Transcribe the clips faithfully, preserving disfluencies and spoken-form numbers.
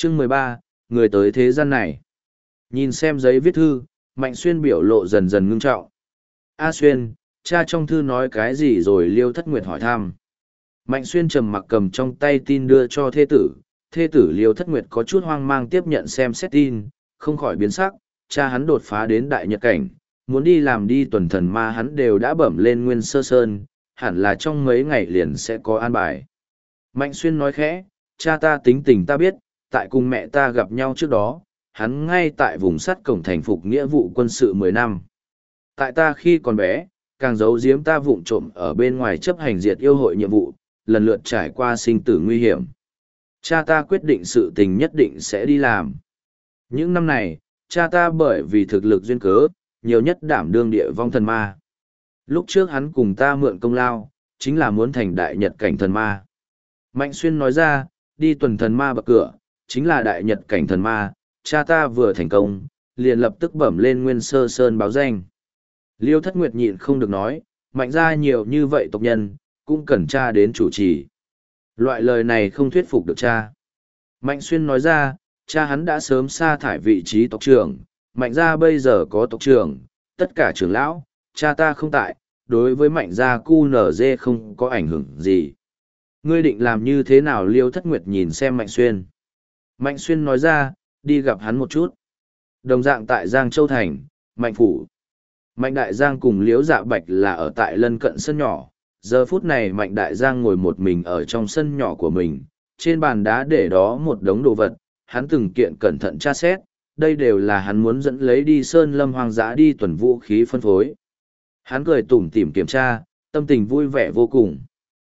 Chương mười ba, người tới thế gian này. Nhìn xem giấy viết thư, Mạnh Xuyên biểu lộ dần dần ngưng trọng. A Xuyên, cha trong thư nói cái gì rồi? Liêu Thất Nguyệt hỏi thăm. Mạnh Xuyên trầm mặc cầm trong tay tin đưa cho thê tử. Thê tử Liêu Thất Nguyệt có chút hoang mang tiếp nhận xem xét tin, không khỏi biến sắc. Cha hắn đột phá đến đại nhật cảnh, muốn đi làm đi tuần thần ma hắn đều đã bẩm lên Nguyên Sơ Sơn, hẳn là trong mấy ngày liền sẽ có an bài. Mạnh Xuyên nói khẽ, cha ta tính tình ta biết, tại cùng mẹ ta gặp nhau trước đó, hắn ngay tại vùng sắt cổng thành phục nghĩa vụ quân sự mười năm. Tại ta khi còn bé, càng giấu giếm ta vụng trộm ở bên ngoài chấp hành diệt yêu hội nhiệm vụ, lần lượt trải qua sinh tử nguy hiểm. Cha ta quyết định sự tình nhất định sẽ đi làm. Những năm này, cha ta bởi vì thực lực duyên cớ, nhiều nhất đảm đương địa vong thần ma. Lúc trước hắn cùng ta mượn công lao, chính là muốn thành đại nhật cảnh thần ma. Mạnh Xuyên nói ra, đi tuần thần ma bậc cửa, chính là đại nhật cảnh thần ma, cha ta vừa thành công, liền lập tức bẩm lên Nguyên Sơ Sơn báo danh. Liêu Thất Nguyệt nhịn không được nói, mạnh ra nhiều như vậy tộc nhân, cũng cần cha đến chủ trì. Loại lời này không thuyết phục được cha. Mạnh Xuyên nói ra, cha hắn đã sớm sa thải vị trí tộc trưởng, mạnh gia bây giờ có tộc trưởng, tất cả trưởng lão, cha ta không tại, đối với mạnh gia cu nở dê không có ảnh hưởng gì. Ngươi định làm như thế nào? Liêu Thất Nguyệt nhìn xem Mạnh Xuyên. Mạnh Xuyên nói ra, đi gặp hắn một chút. Đồng dạng tại Giang Châu Thành, Mạnh Phủ. Mạnh Đại Giang cùng Liễu Dạ Bạch là ở tại lân cận sân nhỏ. Giờ phút này Mạnh Đại Giang ngồi một mình ở trong sân nhỏ của mình. Trên bàn đá để đó một đống đồ vật, hắn từng kiện cẩn thận tra xét. Đây đều là hắn muốn dẫn lấy đi sơn lâm hoang dã đi tuần vũ khí phân phối. Hắn cười tủm tỉm kiểm tra, tâm tình vui vẻ vô cùng.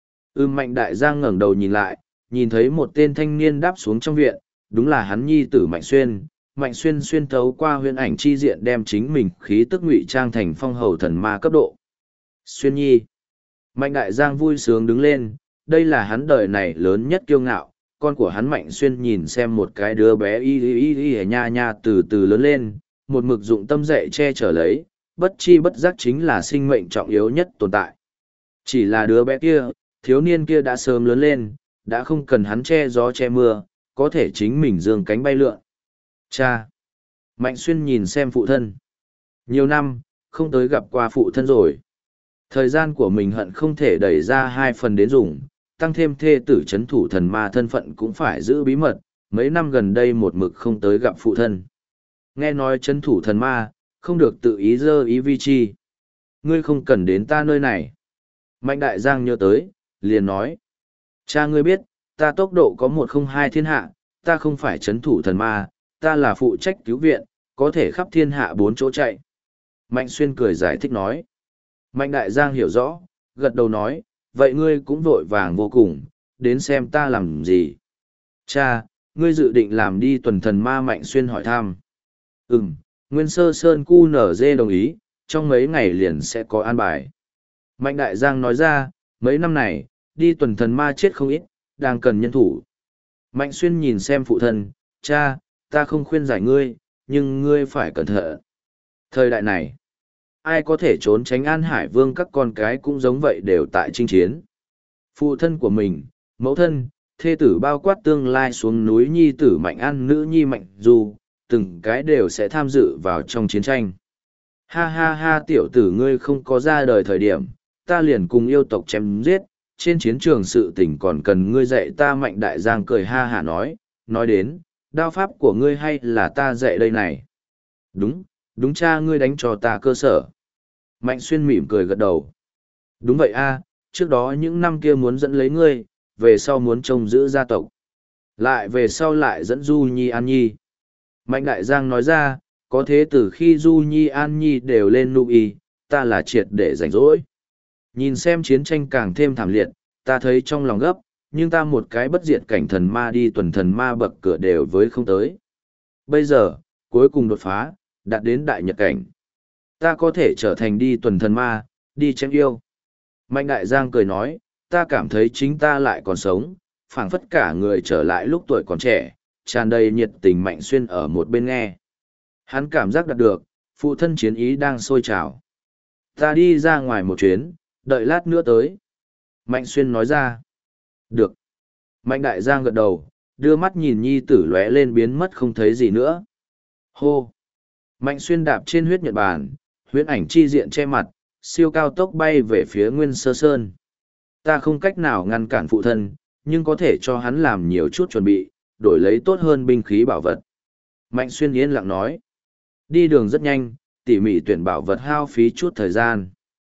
Ưm Mạnh Đại Giang ngẩng đầu nhìn lại, nhìn thấy một tên thanh niên đáp xuống trong viện, đúng là hắn nhi tử Mạnh Xuyên. Mạnh Xuyên xuyên thấu qua huyễn ảnh chi diện đem chính mình khí tức ngụy trang thành phong hầu thần ma cấp độ. Xuyên nhi. Mạnh Đại Giang vui sướng đứng lên, đây là hắn đời này lớn nhất kiêu ngạo. Con của hắn Mạnh Xuyên nhìn xem một cái đứa bé y y y y nha nha từ từ lớn lên, một mực dụng tâm dạy che chở lấy, bất chi bất giác chính là sinh mệnh trọng yếu nhất tồn tại. Chỉ là đứa bé kia, thiếu niên kia đã sớm lớn lên, đã không cần hắn che gió che mưa, có thể chính mình giương cánh bay lượn. Cha! Mạnh Xuyên nhìn xem phụ thân. Nhiều năm, không tới gặp qua phụ thân rồi. Thời gian của mình hận không thể đẩy ra hai phần đến dùng, tăng thêm thê tử chấn thủ thần ma thân phận cũng phải giữ bí mật, mấy năm gần đây một mực không tới gặp phụ thân. Nghe nói chấn thủ thần ma, không được tự ý dơ ý vi chi. Ngươi không cần đến ta nơi này. Mạnh Đại Giang nhớ tới, liền nói. Cha ngươi biết, ta tốc độ có một không hai thiên hạ, ta không phải chấn thủ thần ma, ta là phụ trách cứu viện, có thể khắp thiên hạ bốn chỗ chạy. Mạnh Xuyên cười giải thích nói. Mạnh Đại Giang hiểu rõ, gật đầu nói, vậy ngươi cũng vội vàng vô cùng, đến xem ta làm gì. Cha, ngươi dự định làm đi tuần thần ma? Mạnh Xuyên hỏi thăm. Ừm, Nguyên Sơ Sơn cu nở dê đồng ý, trong mấy ngày liền sẽ có an bài. Mạnh Đại Giang nói ra, mấy năm này, đi tuần thần ma chết không ít, đang cần nhân thủ. Mạnh Xuyên nhìn xem phụ thân, cha, ta không khuyên giải ngươi, nhưng ngươi phải cẩn thận. Thời đại này, ai có thể trốn tránh An Hải Vương các con cái cũng giống vậy đều tại chinh chiến. Phụ thân của mình, mẫu thân, thê tử bao quát tương lai xuống núi nhi tử Mạnh An nữ nhi Mạnh Du, từng cái đều sẽ tham dự vào trong chiến tranh. Ha ha ha, tiểu tử ngươi không có ra đời thời điểm, ta liền cùng yêu tộc chém giết, trên chiến trường sự tình còn cần ngươi dạy ta. Mạnh Đại Giang cười ha hả nói, nói đến, đao pháp của ngươi hay là ta dạy đây này? Đúng, đúng, cha ngươi đánh cho ta cơ sở. Mạnh Xuyên mỉm cười gật đầu. Đúng vậy a, trước đó những năm kia muốn dẫn lấy ngươi, về sau muốn trông giữ gia tộc. Lại về sau lại dẫn Du Nhi An Nhi. Mạnh Đại Giang nói ra, có thế từ khi Du Nhi An Nhi đều lên nụ y, ta là triệt để rảnh rỗi. Nhìn xem chiến tranh càng thêm thảm liệt, ta thấy trong lòng gấp, nhưng ta một cái bất diệt cảnh thần ma đi tuần thần ma bậc cửa đều với không tới. Bây giờ, cuối cùng đột phá, đạt đến đại nhật cảnh. Ta có thể trở thành đi tuần thần ma, đi chém yêu. Mạnh Đại Giang cười nói, ta cảm thấy chính ta lại còn sống, phảng phất cả người trở lại lúc tuổi còn trẻ, tràn đầy nhiệt tình. Mạnh Xuyên ở một bên nghe. Hắn cảm giác đạt được, phụ thân chiến ý đang sôi trào. Ta đi ra ngoài một chuyến, đợi lát nữa tới. Mạnh Xuyên nói ra. Được. Mạnh Đại Giang gật đầu, đưa mắt nhìn nhi tử lóe lên biến mất không thấy gì nữa. Hô! Mạnh Xuyên đạp trên huyết nhật bản, huyễn ảnh chi diện che mặt, siêu cao tốc bay về phía Nguyên Sơ Sơn. Ta không cách nào ngăn cản phụ thân, nhưng có thể cho hắn làm nhiều chút chuẩn bị, đổi lấy tốt hơn binh khí bảo vật. Mạnh Xuyên yên lặng nói. Đi đường rất nhanh, tỉ mỉ tuyển bảo vật hao phí chút thời gian.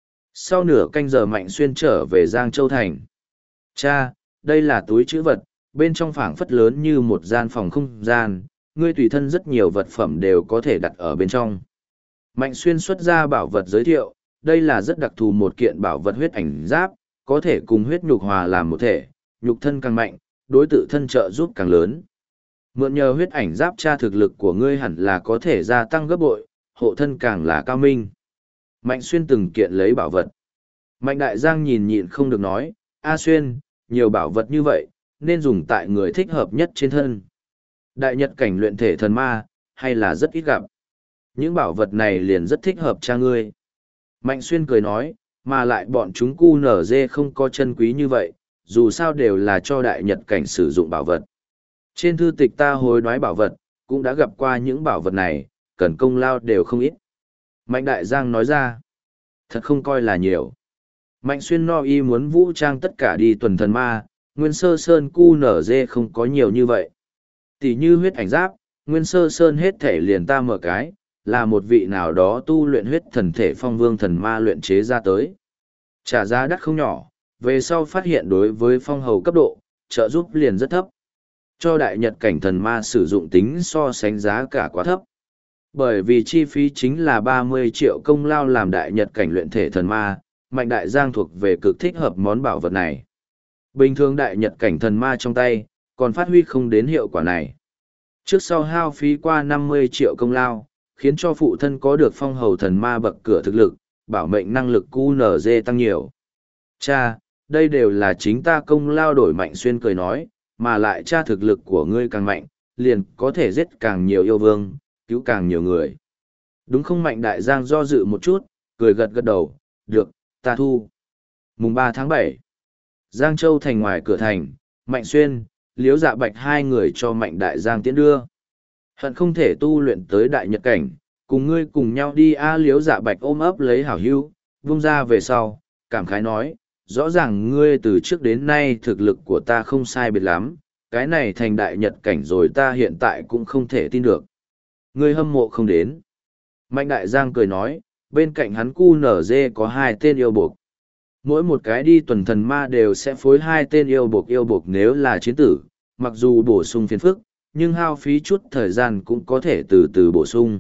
Sau nửa canh giờ Mạnh Xuyên trở về Giang Châu Thành. Cha, đây là túi trữ vật, bên trong phảng phất lớn như một gian phòng không gian, ngươi tùy thân rất nhiều vật phẩm đều có thể đặt ở bên trong. Mạnh Xuyên xuất ra bảo vật giới thiệu, đây là rất đặc thù một kiện bảo vật huyết ảnh giáp, có thể cùng huyết nhục hòa làm một thể, nhục thân càng mạnh, đối tự thân trợ giúp càng lớn. Mượn nhờ huyết ảnh giáp tra thực lực của ngươi hẳn là có thể gia tăng gấp bội, hộ thân càng là cao minh. Mạnh Xuyên từng kiện lấy bảo vật. Mạnh Đại Giang nhìn nhịn không được nói, A Xuyên, nhiều bảo vật như vậy, nên dùng tại người thích hợp nhất trên thân. Đại nhật cảnh luyện thể thần ma, hay là rất ít gặp. Những bảo vật này liền rất thích hợp cha ngươi. Mạnh Xuyên cười nói, mà lại bọn chúng cu nở dê không có chân quý như vậy, dù sao đều là cho đại nhật cảnh sử dụng bảo vật. Trên thư tịch ta hối đoái bảo vật, cũng đã gặp qua những bảo vật này, cần công lao đều không ít. Mạnh Đại Giang nói ra, thật không coi là nhiều. Mạnh Xuyên no y muốn vũ trang tất cả đi tuần thần ma, Nguyên Sơ Sơn cu nở dê không có nhiều như vậy. Tỷ như huyết ảnh giáp, Nguyên Sơ Sơn hết thể liền ta mở cái, là một vị nào đó tu luyện huyết thần thể phong vương thần ma luyện chế ra tới. Trả giá đắt không nhỏ, về sau phát hiện đối với phong hầu cấp độ, trợ giúp liền rất thấp. Cho đại nhật cảnh thần ma sử dụng tính so sánh giá cả quá thấp. Bởi vì chi phí chính là ba mươi triệu công lao làm đại nhật cảnh luyện thể thần ma, Mạnh Đại Giang thuộc về cực thích hợp món bảo vật này. Bình thường đại nhật cảnh thần ma trong tay, còn phát huy không đến hiệu quả này. Trước sau hao phí qua năm mươi triệu công lao, khiến cho phụ thân có được phong hầu thần ma bậc cửa thực lực, bảo mệnh năng lực cu nở dê tăng nhiều. Cha, đây đều là chính ta công lao đổi. Mạnh Xuyên cười nói, mà lại cha thực lực của ngươi càng mạnh, liền có thể giết càng nhiều yêu vương, cứu càng nhiều người. Đúng không? Mạnh Đại Giang do dự một chút, cười gật gật đầu, được, ta thu. Mùng ba tháng bảy, Giang Châu thành ngoài cửa thành, Mạnh Xuyên, Liễu Dạ Bạch hai người cho Mạnh Đại Giang tiễn đưa. Hận không thể tu luyện tới đại nhật cảnh, cùng ngươi cùng nhau đi. A Liễu Dạ Bạch ôm ấp lấy hảo hữu, vung ra về sau, cảm khái nói, rõ ràng ngươi từ trước đến nay thực lực của ta không sai biệt lắm, cái này thành đại nhật cảnh rồi ta hiện tại cũng không thể tin được. Ngươi hâm mộ không đến. Mạnh Đại Giang cười nói, bên cạnh hắn cu nở dê có hai tên yêu buộc. Mỗi một cái đi tuần thần ma đều sẽ phối hai tên yêu buộc. Yêu buộc nếu là chiến tử, mặc dù bổ sung phiền phức, nhưng hao phí chút thời gian cũng có thể từ từ bổ sung.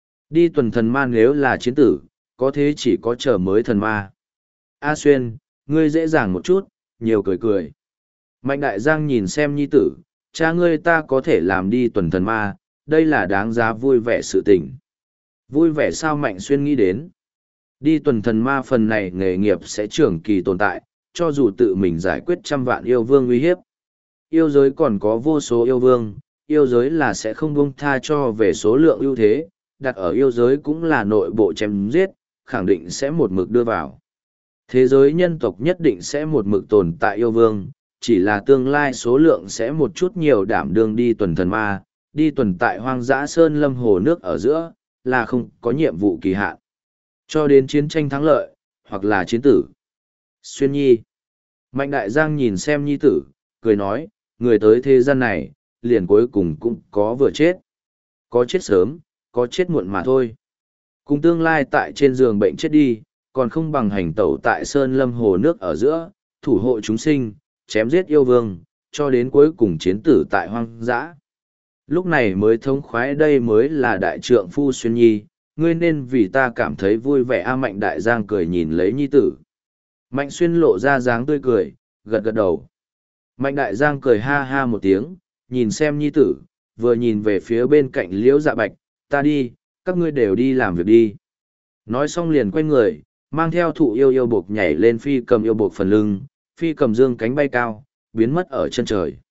Đi tuần thần ma nếu là chiến tử, có thế chỉ có chờ mới thần ma. A Xuyên, ngươi dễ dàng một chút, nhiều cười cười. Mạnh Đại Giang nhìn xem nhi tử, cha ngươi ta có thể làm đi tuần thần ma, đây là đáng giá vui vẻ sự tình. Vui vẻ sao? Mạnh Xuyên nghĩ đến. Đi tuần thần ma phần này nghề nghiệp sẽ trường kỳ tồn tại, cho dù tự mình giải quyết trăm vạn yêu vương uy hiếp. Yêu giới còn có vô số yêu vương, yêu giới là sẽ không buông tha cho về số lượng ưu thế, đặt ở yêu giới cũng là nội bộ chém giết, khẳng định sẽ một mực đưa vào. Thế giới nhân tộc nhất định sẽ một mực tồn tại yêu vương, chỉ là tương lai số lượng sẽ một chút nhiều đảm đương đi tuần thần ma, đi tuần tại hoang dã sơn lâm hồ nước ở giữa, là không có nhiệm vụ kỳ hạn. Cho đến chiến tranh thắng lợi, hoặc là chiến tử. Xuyên nhi. Mạnh Đại Giang nhìn xem nhi tử, cười nói, người tới thế gian này, liền cuối cùng cũng có vừa chết. Có chết sớm, có chết muộn mà thôi. Cùng tương lai tại trên giường bệnh chết đi, còn không bằng hành tẩu tại sơn lâm hồ nước ở giữa, thủ hộ chúng sinh, chém giết yêu vương, cho đến cuối cùng chiến tử tại hoang dã. Lúc này mới thống khoái, đây mới là đại trượng phu Xuyên nhi, ngươi nên vì ta cảm thấy vui vẻ. A Mạnh Đại Giang cười nhìn lấy nhi tử. Mạnh Xuyên lộ ra dáng tươi cười, gật gật đầu. Mạnh Đại Giang cười ha ha một tiếng, nhìn xem nhi tử, vừa nhìn về phía bên cạnh Liễu Dạ Bạch, ta đi, các ngươi đều đi làm việc đi. Nói xong liền quay người, mang theo thụ yêu yêu buộc nhảy lên phi cầm yêu buộc phần lưng, phi cầm dương cánh bay cao, biến mất ở chân trời.